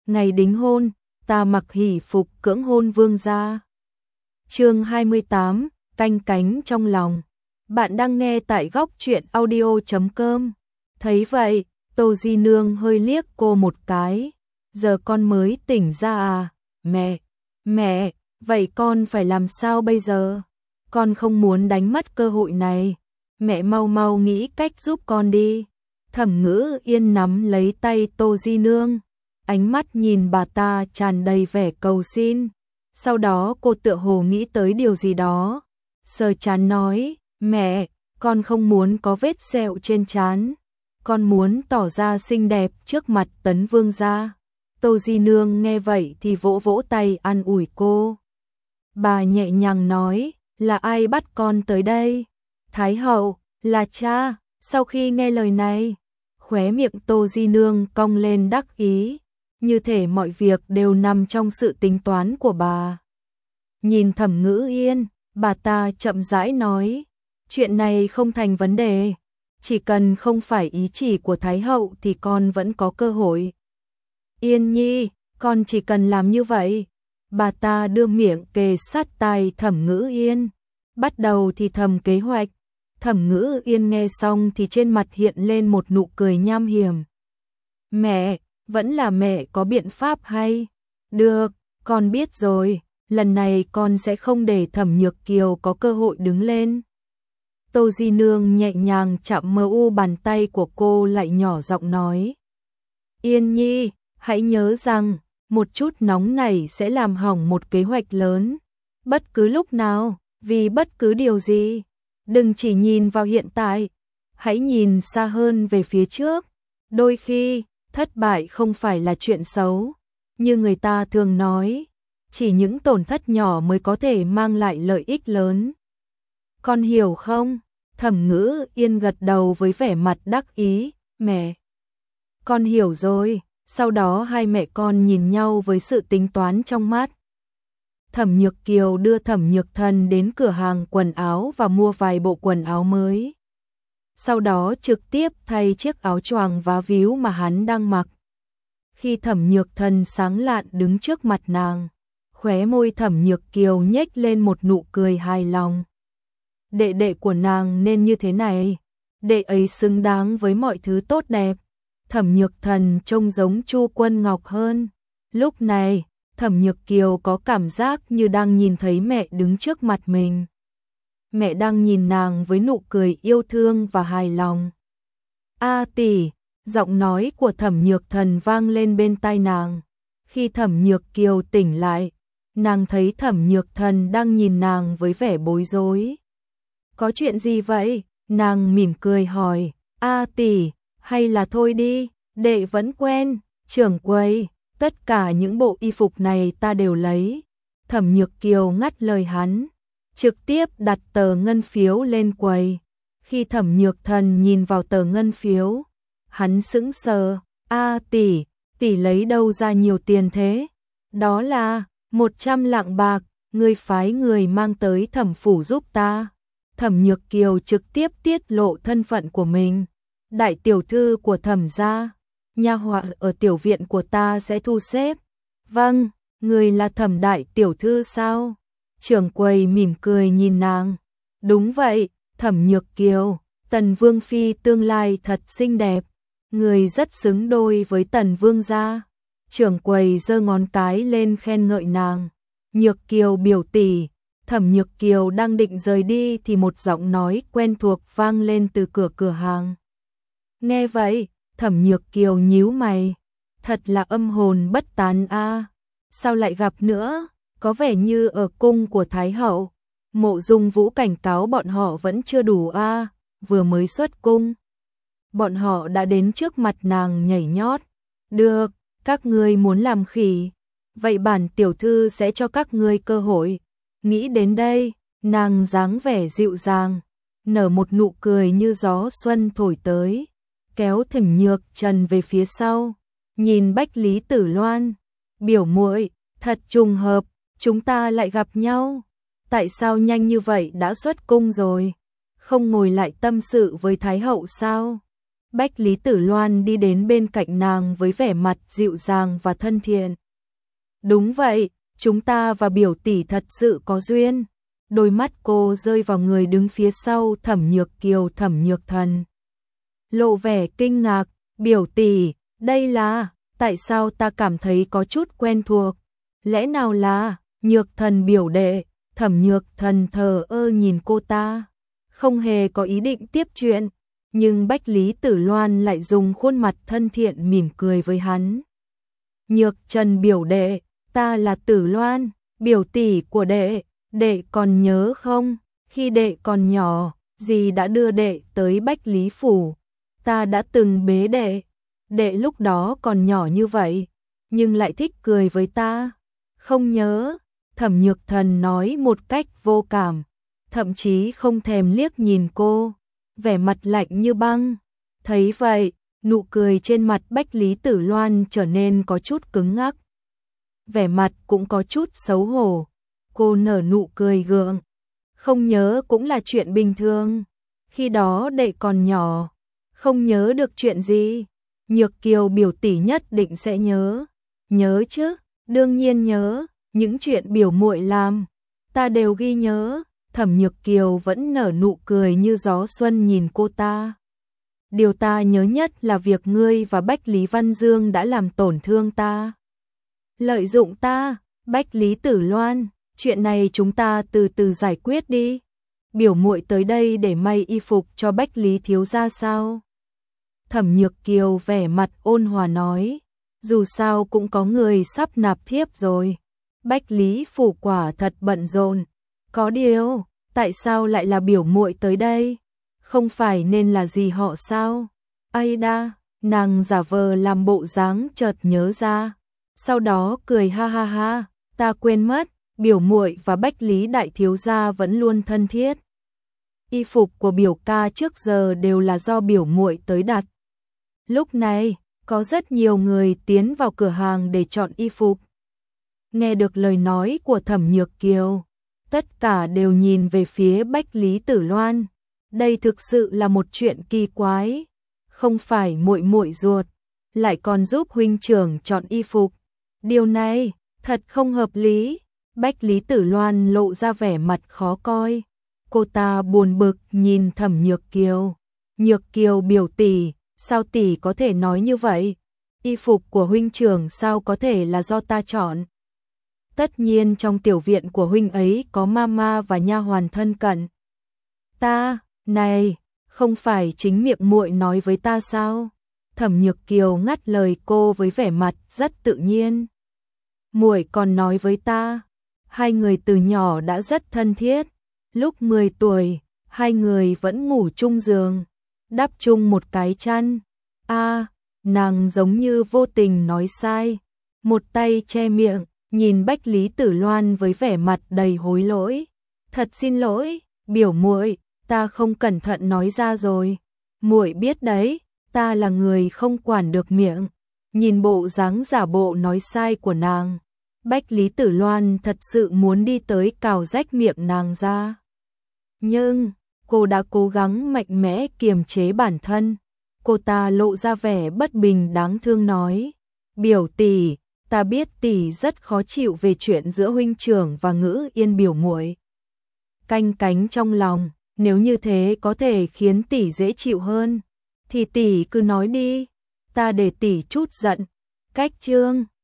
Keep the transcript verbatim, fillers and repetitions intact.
ngày đính hôn, ta mặc hỷ phục cưỡng hôn vương gia. Chương hai mươi tám, canh cánh trong lòng. Bạn đang nghe tại góc truyện audio chấm com. Thấy vậy, Tô Di Nương hơi liếc cô một cái. Giờ con mới tỉnh ra à? Mẹ, mẹ, vậy con phải làm sao bây giờ? Con không muốn đánh mất cơ hội này. Mẹ mau mau nghĩ cách giúp con đi. Thẩm Ngữ Yên nắm lấy tay Tô Di Nương, ánh mắt nhìn bà ta tràn đầy vẻ cầu xin. Sau đó cô tựa hồ nghĩ tới điều gì đó, sờ trán nói, mẹ, con không muốn có vết sẹo trên trán, con muốn tỏ ra xinh đẹp trước mặt Tấn Vương gia. Tô Di Nương nghe vậy thì vỗ vỗ tay an ủi cô. Bà nhẹ nhàng nói, là ai bắt con tới đây? Thái hậu, là cha. Sau khi nghe lời này, khóe miệng Tô Di Nương cong lên đắc ý, như thể mọi việc đều nằm trong sự tính toán của bà. Nhìn Thẩm Ngữ Yên, bà ta chậm rãi nói, chuyện này không thành vấn đề, chỉ cần không phải ý chỉ của Thái hậu thì con vẫn có cơ hội. Yên nhi, con chỉ cần làm như vậy. Bà ta đưa miệng kề sát tai Thẩm Ngữ Yên, bắt đầu thì thầm kế hoạch. Thẩm Ngữ Yên nghe xong thì trên mặt hiện lên một nụ cười nham hiểm. Mẹ, vẫn là mẹ có biện pháp hay? Được, con biết rồi, lần này con sẽ không để Thẩm Nhược Kiều có cơ hội đứng lên. Tô Di Nương nhẹ nhàng chạm mờ u bàn tay của cô lại nhỏ giọng nói. Yên nhi, hãy nhớ rằng, một chút nóng này sẽ làm hỏng một kế hoạch lớn. Bất cứ lúc nào, vì bất cứ điều gì. Đừng chỉ nhìn vào hiện tại, hãy nhìn xa hơn về phía trước. Đôi khi, thất bại không phải là chuyện xấu. Như người ta thường nói, chỉ những tổn thất nhỏ mới có thể mang lại lợi ích lớn. Con hiểu không? Thẩm Ngữ Yên gật đầu với vẻ mặt đắc ý, mẹ. Con hiểu rồi. Sau đó hai mẹ con nhìn nhau với sự tính toán trong mắt. Thẩm Nhược Kiều đưa Thẩm Nhược Thần đến cửa hàng quần áo và mua vài bộ quần áo mới. Sau đó trực tiếp thay chiếc áo choàng vá víu mà hắn đang mặc. Khi Thẩm Nhược Thần sáng lạn đứng trước mặt nàng, khóe môi Thẩm Nhược Kiều nhếch lên một nụ cười hài lòng. Đệ đệ của nàng nên như thế này, đệ ấy xứng đáng với mọi thứ tốt đẹp. Thẩm Nhược Thần trông giống Chu Quân Ngọc hơn. Lúc này, Thẩm Nhược Kiều có cảm giác như đang nhìn thấy mẹ đứng trước mặt mình. Mẹ đang nhìn nàng với nụ cười yêu thương và hài lòng. A tỷ, giọng nói của Thẩm Nhược Thần vang lên bên tai nàng. Khi Thẩm Nhược Kiều tỉnh lại, nàng thấy Thẩm Nhược Thần đang nhìn nàng với vẻ bối rối. Có chuyện gì vậy? Nàng mỉm cười hỏi. A tỷ, hay là thôi đi, đệ vẫn quen. Trưởng quầy, tất cả những bộ y phục này ta đều lấy. Thẩm Nhược Kiều ngắt lời hắn, trực tiếp đặt tờ ngân phiếu lên quầy. Khi Thẩm Nhược Thần nhìn vào tờ ngân phiếu, hắn sững sờ. A tỷ, tỷ lấy đâu ra nhiều tiền thế? Đó là một trăm lạng bạc, ngươi phái người mang tới Thẩm phủ giúp ta. Thẩm Nhược Kiều trực tiếp tiết lộ thân phận của mình. Đại tiểu thư của Thẩm gia, nha hoàn ở tiểu viện của ta sẽ thu xếp. Vâng, người là Thẩm đại tiểu thư sao? Trưởng quầy mỉm cười nhìn nàng. Đúng vậy, Thẩm Nhược Kiều, Tần Vương phi tương lai thật xinh đẹp, người rất xứng đôi với Tần Vương gia. Trưởng quầy giơ ngón cái lên khen ngợi nàng. Nhược Kiều biểu tỷ. Thẩm Nhược Kiều đang định rời đi thì một giọng nói quen thuộc vang lên từ cửa cửa hàng. Nghe vậy, Thẩm Nhược Kiều nhíu mày, thật là âm hồn bất tán a. À. Sao lại gặp nữa? Có vẻ như ở cung của Thái hậu. Mộ Dung Vũ cảnh cáo bọn họ vẫn chưa đủ a, à. Vừa mới xuất cung, bọn họ đã đến trước mặt nàng nhảy nhót. Được, các ngươi muốn làm khỉ, vậy bản tiểu thư sẽ cho các ngươi cơ hội. Nghĩ đến đây, nàng dáng vẻ dịu dàng, nở một nụ cười như gió xuân thổi tới, kéo Thẩm Nhược Trần về phía sau, nhìn Bách Lý Tử Loan, biểu muội, thật trùng hợp, chúng ta lại gặp nhau. Tại sao nhanh như vậy đã xuất cung rồi? Không ngồi lại tâm sự với Thái hậu sao? Bách Lý Tử Loan đi đến bên cạnh nàng với vẻ mặt dịu dàng và thân thiện. Đúng vậy, chúng ta và biểu tỷ thật sự có duyên. Đôi mắt cô rơi vào người đứng phía sau Thẩm Nhược Kiều, Thẩm Nhược Thần. Lộ vẻ kinh ngạc, biểu tỷ, đây là, tại sao ta cảm thấy có chút quen thuộc? Lẽ nào là, Nhược Thần biểu đệ? Thẩm Nhược Thần thờ ơ nhìn cô ta, không hề có ý định tiếp chuyện, nhưng Bách Lý Tử Loan lại dùng khuôn mặt thân thiện mỉm cười với hắn. Nhược Trần biểu đệ, ta là Tử Loan, biểu tỷ của đệ, đệ còn nhớ không? Khi đệ còn nhỏ, dì đã đưa đệ tới Bách Lý Phủ, ta đã từng bế đệ, đệ lúc đó còn nhỏ như vậy, nhưng lại thích cười với ta. Không nhớ, Thẩm Nhược Thần nói một cách vô cảm, thậm chí không thèm liếc nhìn cô, vẻ mặt lạnh như băng. Thấy vậy, nụ cười trên mặt Bách Lý Tử Loan trở nên có chút cứng ngắc. Vẻ mặt cũng có chút xấu hổ, cô nở nụ cười gượng. Không nhớ cũng là chuyện bình thường, khi đó đệ còn nhỏ, không nhớ được chuyện gì. Nhược Kiều biểu tỷ nhất định sẽ nhớ. Nhớ chứ, đương nhiên nhớ, những chuyện biểu muội làm, ta đều ghi nhớ. Thẩm Nhược Kiều vẫn nở nụ cười như gió xuân nhìn cô ta. Điều ta nhớ nhất là việc ngươi và Bách Lý Văn Dương đã làm tổn thương ta. Lợi dụng ta, Bách Lý Tử Loan, chuyện này chúng ta từ từ giải quyết đi. Biểu muội tới đây để may y phục cho Bách Lý thiếu gia sao? Thẩm Nhược Kiều vẻ mặt ôn hòa nói, dù sao cũng có người sắp nạp thiếp rồi. Bách Lý phủ quả thật bận rộn. Có điều, tại sao lại là biểu muội tới đây? Không phải nên là gì họ sao? Ây đa, nàng giả vờ làm bộ dáng chợt nhớ ra, sau đó cười ha ha ha, ta quên mất, biểu muội và Bách Lý đại thiếu gia vẫn luôn thân thiết. Y phục của biểu ca trước giờ đều là do biểu muội tới đặt. Lúc này, có rất nhiều người tiến vào cửa hàng để chọn y phục. Nghe được lời nói của Thẩm Nhược Kiều, tất cả đều nhìn về phía Bách Lý Tử Loan. Đây thực sự là một chuyện kỳ quái, không phải muội muội ruột, lại còn giúp huynh trưởng chọn y phục. Điều này thật không hợp lý. Bách Lý Tử Loan lộ ra vẻ mặt khó coi. Cô ta buồn bực nhìn Thẩm Nhược Kiều. Nhược Kiều biểu tỷ, sao tỷ có thể nói như vậy? Y phục của huynh trưởng sao có thể là do ta chọn? Tất nhiên trong tiểu viện của huynh ấy có mama và nha hoàn thân cận. Ta, này, không phải chính miệng muội nói với ta sao? Thẩm Nhược Kiều ngắt lời cô với vẻ mặt rất tự nhiên. Muội còn nói với ta, hai người từ nhỏ đã rất thân thiết. Lúc mười tuổi, hai người vẫn ngủ chung giường, đắp chung một cái chăn. A, à, nàng giống như vô tình nói sai, một tay che miệng, nhìn Bách Lý Tử Loan với vẻ mặt đầy hối lỗi. Thật xin lỗi, biểu muội, ta không cẩn thận nói ra rồi. Muội biết đấy, ta là người không quản được miệng. Nhìn bộ dáng giả bộ nói sai của nàng, Bách Lý Tử Loan thật sự muốn đi tới cào rách miệng nàng ra. Nhưng, cô đã cố gắng mạnh mẽ kiềm chế bản thân. Cô ta lộ ra vẻ bất bình đáng thương nói, biểu tỷ, ta biết tỷ rất khó chịu về chuyện giữa huynh trưởng và Ngữ Yên biểu muội. Canh cánh trong lòng, nếu như thế có thể khiến tỷ dễ chịu hơn, thì tỷ cứ nói đi, ta để tỷ chút giận. Cách chương